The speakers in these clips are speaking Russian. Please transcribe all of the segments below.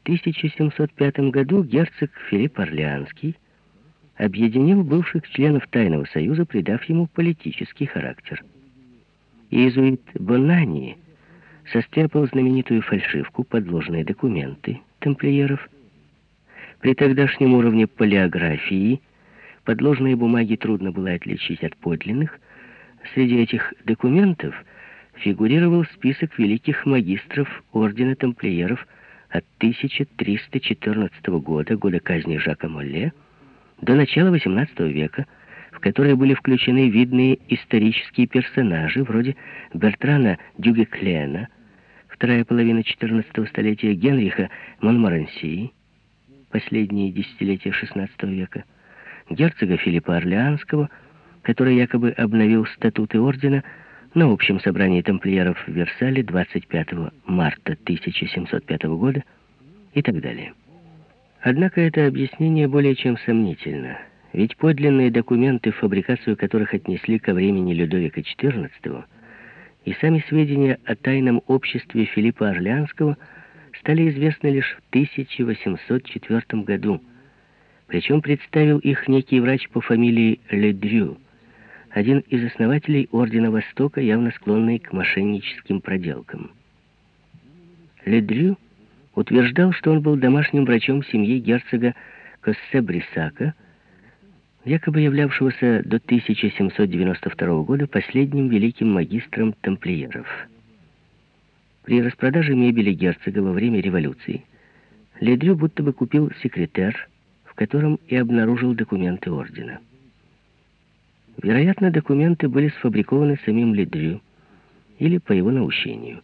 1705 году герцог Филипп Орлеанский объединил бывших членов Тайного союза, придав ему политический характер. Иезуит Бонанни состряпал знаменитую фальшивку «Подложные документы» тамплиеров. При тогдашнем уровне палеографии подложные бумаги трудно было отличить от подлинных. Среди этих документов фигурировал список великих магистров ордена тамплиеров от 1314 года, года казни Жака Молле, до начала XVIII века, в которые были включены видные исторические персонажи вроде Бертрана Дюгеклена, вторая половина XIV столетия, Генриха Монморанси, последние десятилетия XVI века, герцога Филиппа Орлеанского, который якобы обновил статуты ордена на общем собрании тамплиеров в Версале 25 марта 1705 года и так далее. Однако это объяснение более чем сомнительно, ведь подлинные документы, фабрикацию которых отнесли ко времени Людовика XIV, и сами сведения о тайном обществе Филиппа Орлеанского стали известны лишь в 1804 году, причем представил их некий врач по фамилии Ледрю, один из основателей Ордена Востока, явно склонный к мошенническим проделкам. Ледрю утверждал, что он был домашним врачом семьи герцога Коссе-Брисака, якобы являвшегося до 1792 года последним великим магистром тамплиеров. При распродаже мебели герцога во время революции Ледрю будто бы купил секретер, в котором и обнаружил документы ордена. Вероятно, документы были сфабрикованы самим Ледрю или по его наущению.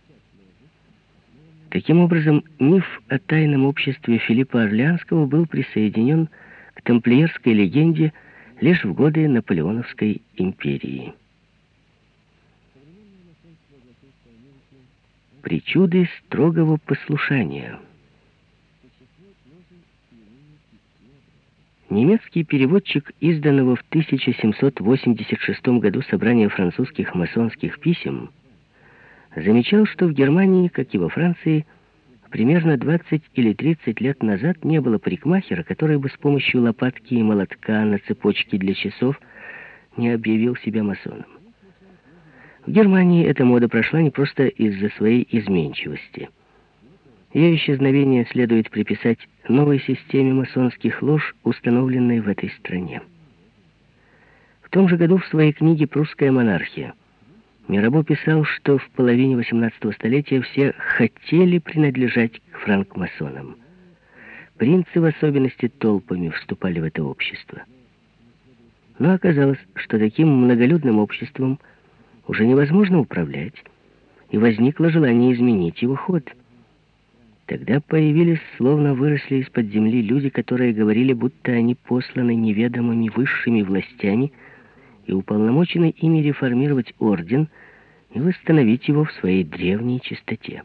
Таким образом, миф о тайном обществе Филиппа Орлеанского был присоединен к тамплиерской легенде лишь в годы Наполеоновской империи. Причуды строгого послушания. Немецкий переводчик изданного в 1786 году собрания французских масонских писем замечал, что в Германии, как и во Франции, примерно 20 или 30 лет назад не было парикмахера, который бы с помощью лопатки и молотка на цепочке для часов не объявил себя масоном. В Германии эта мода прошла не просто из-за своей изменчивости. Ее исчезновение следует приписать новой системе масонских лож, установленной в этой стране. В том же году в своей книге «Прусская монархия» Мирабо писал, что в половине XVIII столетия все хотели принадлежать к франкмасонам. Принцы в особенности толпами вступали в это общество. Но оказалось, что таким многолюдным обществом уже невозможно управлять, и возникло желание изменить его ход. Тогда появились, словно выросли из-под земли, люди, которые говорили, будто они посланы неведомыми высшими властями и уполномочены ими реформировать орден и восстановить его в своей древней чистоте.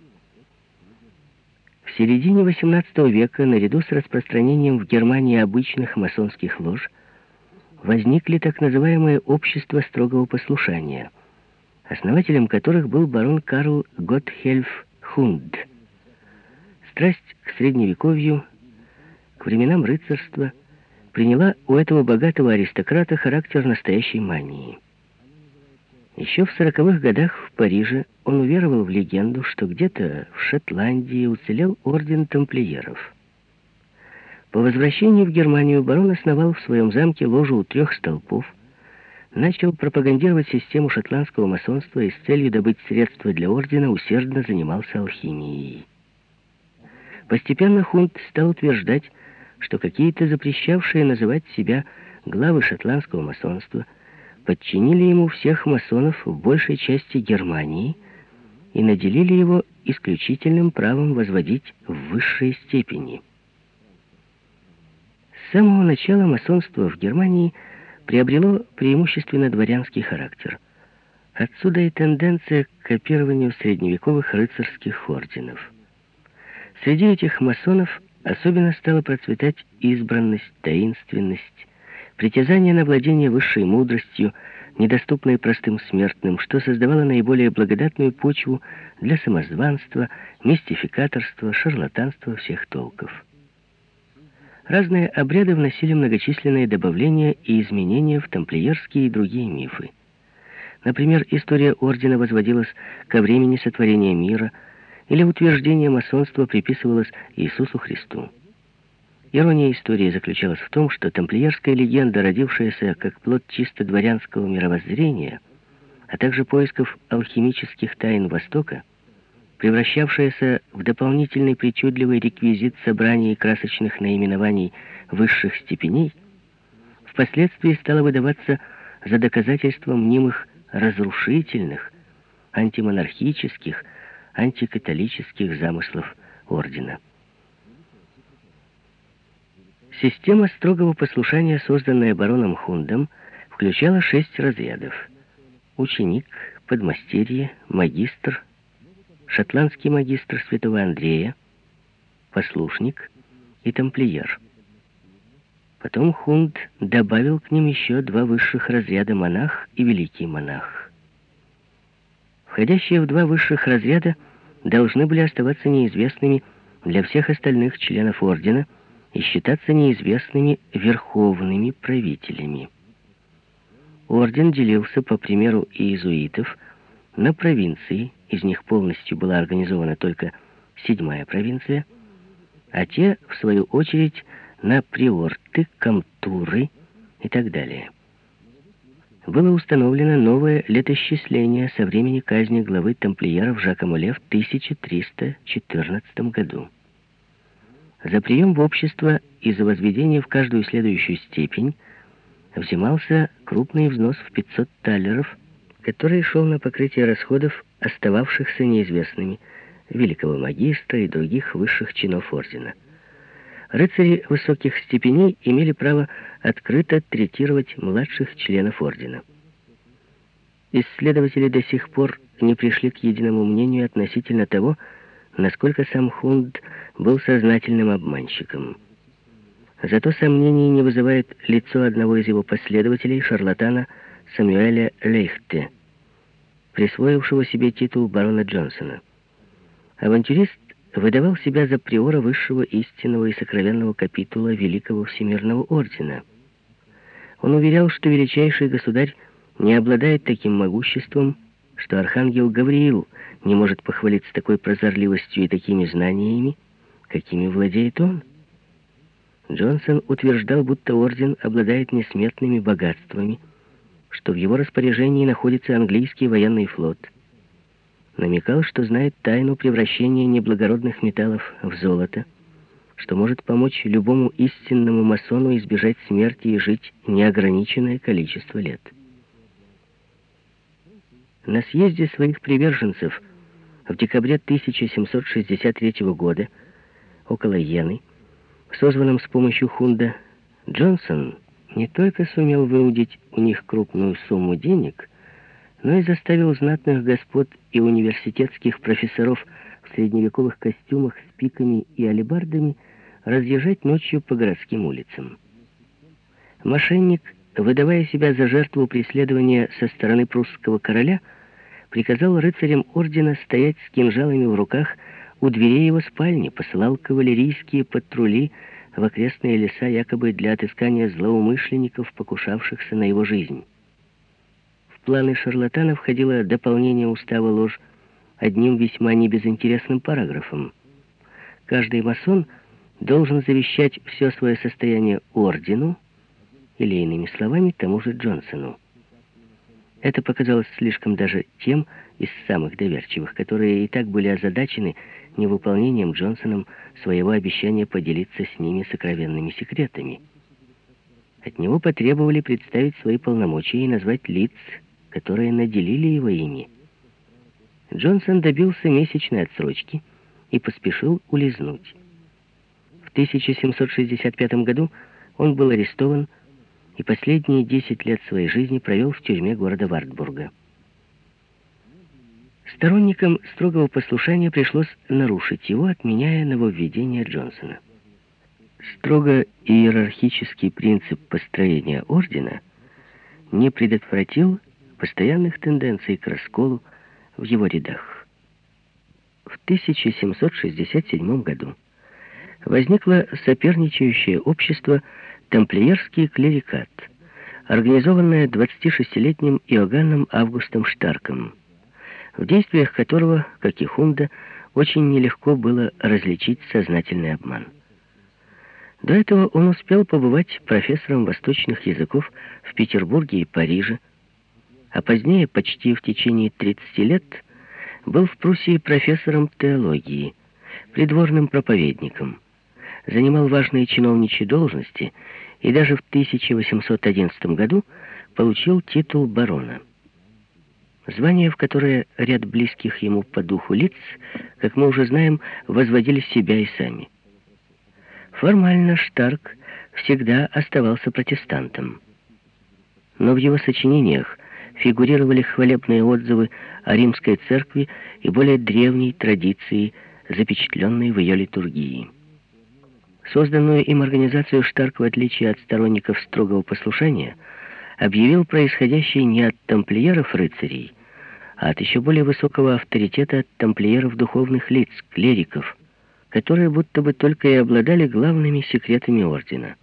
В середине XVIII века, наряду с распространением в Германии обычных масонских лож, возникли так называемые общества строгого послушания, основателем которых был барон Карл Готтхельф Хунд. Страсть к средневековью, к временам рыцарства приняла у этого богатого аристократа характер настоящей мании. Еще в 40-х годах в Париже он уверовал в легенду, что где-то в Шотландии уцелел орден тамплиеров. По возвращении в Германию барон основал в своем замке ложу у 3 столпов, начал пропагандировать систему шотландского масонства и с целью добыть средства для ордена усердно занимался алхимией. Постепенно Хунд стал утверждать, что какие-то запрещавшие называть себя главы шотландского масонства подчинили ему всех масонов в большей части Германии и наделили его исключительным правом возводить в высшие степени. С самого начала масонство в Германии приобрело преимущественно дворянский характер. Отсюда и тенденция к копированию средневековых рыцарских орденов. Среди этих масонов особенно стала процветать избранность, таинственность, притязание на владение высшей мудростью, недоступной простым смертным, что создавало наиболее благодатную почву для самозванства, мистификаторства, шарлатанства всех толков. Разные обряды вносили многочисленные добавления и изменения в тамплиерские и другие мифы. Например, история ордена возводилась ко времени сотворения мира, или утверждение масонства приписывалось Иисусу Христу. Ирония истории заключалась в том, что тамплиерская легенда, родившаяся как плод чисто дворянского мировоззрения, а также поисков алхимических тайн Востока, превращавшаяся в дополнительный причудливый реквизит собраний красочных наименований высших степеней, впоследствии стала выдаваться за доказательство мнимых разрушительных, антимонархических, антикатолических замыслов ордена. Система строгого послушания, созданная бароном Хундом, включала 6 разрядов: ученик, подмастерье, магистр, шотландский магистр святого Андрея, послушник и тамплиер. Потом Хунд добавил к ним еще 2 высших разряда: монах и великий монах. Входящие в 2 высших разряда должны были оставаться неизвестными для всех остальных членов ордена и считаться неизвестными верховными правителями. Орден делился, по примеру иезуитов, на провинции, из них полностью была организована только 7-я провинция, а те, в свою очередь, на приорты, комтуры и так далее. Было установлено новое летосчисление со времени казни главы тамплиеров Жака Моле в 1314 году. За прием в общество и за возведение в каждую следующую степень взимался крупный взнос в 500 талеров, который шел на покрытие расходов, остававшихся неизвестными, великого магистра и других высших чинов ордена. Рыцари высоких степеней имели право открыто третировать младших членов ордена. Исследователи до сих пор не пришли к единому мнению относительно того, насколько сам Хунд был сознательным обманщиком. Зато сомнений не вызывает лицо одного из его последователей, шарлатана Самюэля Лейхте, присвоившего себе титул барона Джонсона. Авантюрист выдавал себя за приора высшего истинного и сокровенного капитула Великого Всемирного Ордена. Он уверял, что величайший государь не обладает таким могуществом, что архангел Гавриил не может похвалиться такой прозорливостью и такими знаниями, какими владеет он. Джонсон утверждал, будто орден обладает несметными богатствами, что в его распоряжении находится английский военный флот. Намекал, что знает тайну превращения неблагородных металлов в золото, что может помочь любому истинному масону избежать смерти и жить неограниченное количество лет. На съезде своих приверженцев в декабре 1763 года около Йены, созванном с помощью Хунда, Джонсон не только сумел выудить у них крупную сумму денег, но и заставил знатных господ и университетских профессоров в средневековых костюмах с пиками и алебардами разъезжать ночью по городским улицам. Мошенник, выдавая себя за жертву преследования со стороны прусского короля, приказал рыцарям ордена стоять с кинжалами в руках у дверей его спальни, посылал кавалерийские патрули в окрестные леса якобы для отыскания злоумышленников, покушавшихся на его жизнь. В планы шарлатана входило дополнение устава ложь одним весьма небезынтересным параграфом. Каждый масон должен завещать все свое состояние ордену, или, иными словами, тому же Джонсону. Это показалось слишком даже тем из самых доверчивых, которые и так были озадачены невыполнением Джонсоном своего обещания поделиться с ними сокровенными секретами. От него потребовали представить свои полномочия и назвать лиц, которые наделили его ими. Джонсон добился месячной отсрочки и поспешил улизнуть. В 1765 году он был арестован и последние 10 лет своей жизни провел в тюрьме города Вартбурга. Сторонникам строгого послушания пришлось нарушить его, отменяя нововведение Джонсона. Строго иерархический принцип построения ордена не предотвратил постоянных тенденций к расколу в его рядах. В 1767 году возникло соперничающее общество «Тамплиерский клерикат», организованное 26-летним Иоганном Августом Штарком, в действиях которого, как и Хунда, очень нелегко было различить сознательный обман. До этого он успел побывать профессором восточных языков в Петербурге и Париже, а позднее, почти в течение 30 лет, был в Пруссии профессором теологии, придворным проповедником, занимал важные чиновничьи должности и даже в 1811 году получил титул барона. Звание, в которое ряд близких ему по духу лиц, как мы уже знаем, возводили себя и сами. Формально Штарк всегда оставался протестантом. Но в его сочинениях фигурировали хвалебные отзывы о римской церкви и более древней традиции, запечатленной в ее литургии. Созданную им организацию Штарк, в отличие от сторонников строгого послушания, объявил происходящей не от тамплиеров-рыцарей, а от еще более высокого авторитета от тамплиеров духовных лиц, клериков, которые будто бы только и обладали главными секретами ордена.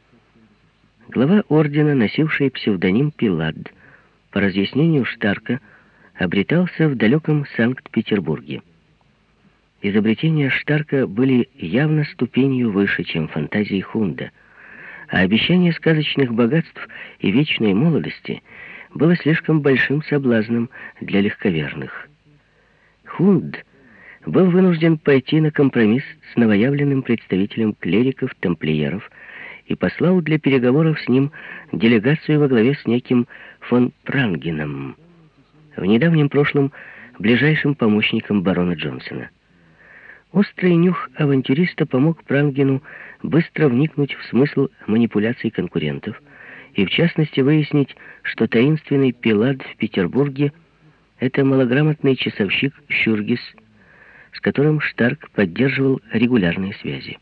Глава ордена, носивший псевдоним Пилад, по разъяснению Штарка, обретался в далеком Санкт-Петербурге. Изобретения Штарка были явно ступенью выше, чем фантазии Хунда, а обещание сказочных богатств и вечной молодости было слишком большим соблазном для легковерных. Хунд был вынужден пойти на компромисс с новоявленным представителем клериков-тамплиеров и послал для переговоров с ним делегацию во главе с неким фон Прангеном, в недавнем прошлом ближайшим помощником барона Джонсона. Острый нюх авантюриста помог Прангену быстро вникнуть в смысл манипуляций конкурентов и, в частности, выяснить, что таинственный Пилад в Петербурге — это малограмотный часовщик Щургис, с которым Штарк поддерживал регулярные связи.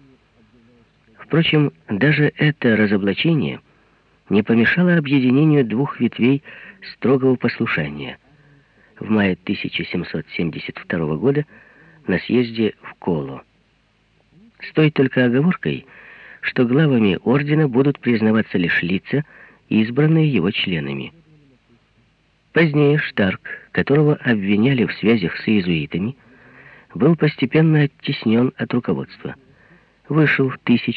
Впрочем, даже это разоблачение не помешало объединению двух ветвей строгого послушания. В мае 1772 года на съезде в Коло. С той только оговоркой, что главами ордена будут признаваться лишь лица, избранные его членами. Позднее Штарк, которого обвиняли в связях с иезуитами, был постепенно оттеснен от руководства. Вышел в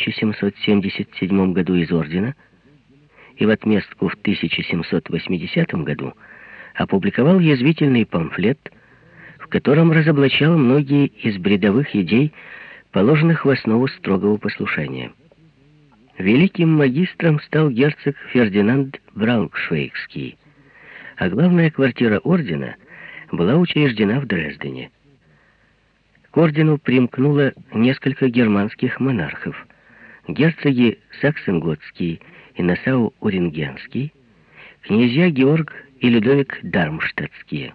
1777 году из ордена и в отместку в 1780 году опубликовал язвительный памфлет, в котором разоблачал многие из бредовых идей, положенных в основу строгого послушания. Великим магистром стал герцог Фердинанд Брауншвейгский, а главная квартира ордена была учреждена в Дрездене. К ордену примкнуло несколько германских монархов: герцоги Саксен-Готский и Нассау-Урингенский, князья Георг и Людовик Дармштадтские.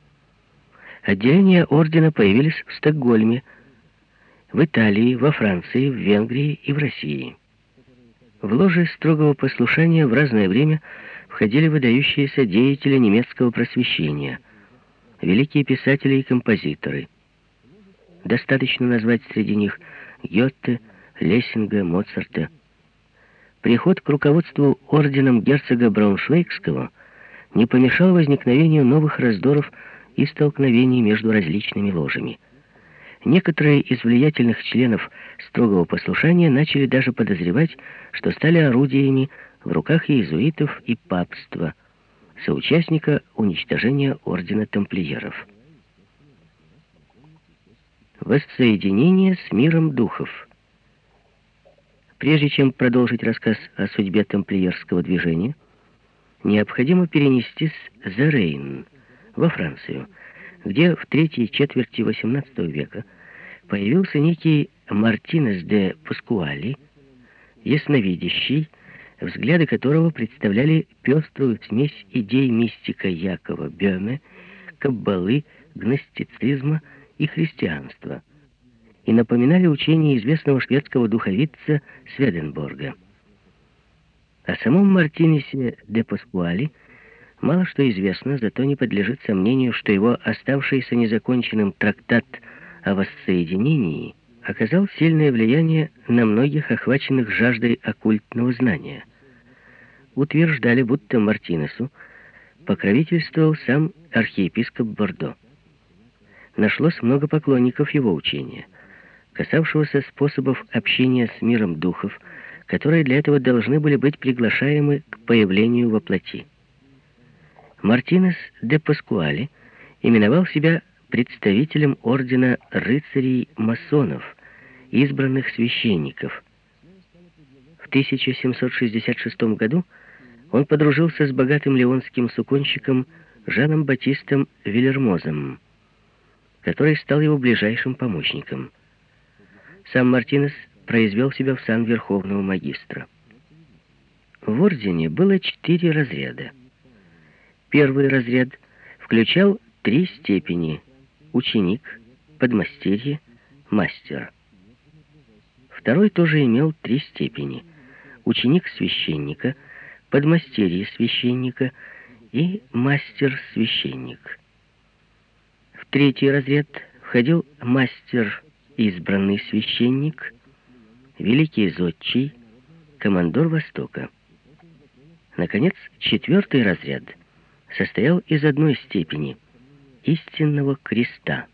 Отделения ордена появились в Стокгольме, в Италии, во Франции, в Венгрии и в России. В ложи строгого послушания в разное время входили выдающиеся деятели немецкого просвещения, великие писатели и композиторы. Достаточно назвать среди них Гёте, Лессинга, Моцарта. Приход к руководству орденом герцога Брауншвейгского не помешал возникновению новых раздоров и столкновений между различными ложами. Некоторые из влиятельных членов строгого послушания начали даже подозревать, что стали орудиями в руках иезуитов и папства, соучастника уничтожения ордена тамплиеров. Воссоединение с миром духов. Прежде чем продолжить рассказ о судьбе тамплиерского движения, необходимо перенестись за Рейн, во Францию, где в третьей четверти XVIII века появился некий Мартинес де Паскуали, ясновидящий, взгляды которого представляли пеструю смесь идей мистика Якова Бёме, каббалы, гностицизма и христианства, и напоминали учение известного шведского духовидца Сведенборга. О самом Мартинесе де Паскуале мало что известно, зато не подлежит сомнению, что его оставшийся незаконченным трактат о воссоединении оказал сильное влияние на многих охваченных жаждой оккультного знания. Утверждали, будто Мартинесу покровительствовал сам архиепископ Бордо. Нашлось много поклонников его учения, касавшегося способов общения с миром духов, которые для этого должны были быть приглашаемы к появлению во плоти. Мартинес де Паскуале именовал себя представителем ордена рыцарей-масонов, избранных священников. В 1766 году он подружился с богатым леонским суконщиком Жаном Батистом Вильермозом, который стал его ближайшим помощником. Сам Мартинес произвел себя в сан верховного магистра. В ордене было 4 разряда. Первый разряд включал 3 степени: ученик, подмастерье, мастер. Второй тоже имел 3 степени: ученик священника, подмастерье священника и мастер-священник. В третий разряд входил мастер, избранный священник, великий зодчий, командор Востока. Наконец, 4-й разряд состоял из одной степени — истинного креста.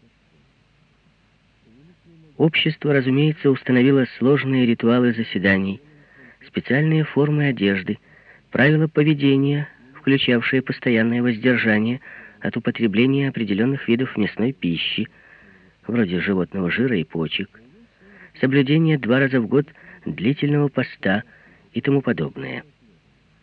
Общество, разумеется, установило сложные ритуалы заседаний, специальные формы одежды, правила поведения, включавшие постоянное воздержание от употребления определенных видов мясной пищи, вроде животного жира и почек, соблюдение 2 раза в год длительного поста и тому подобное.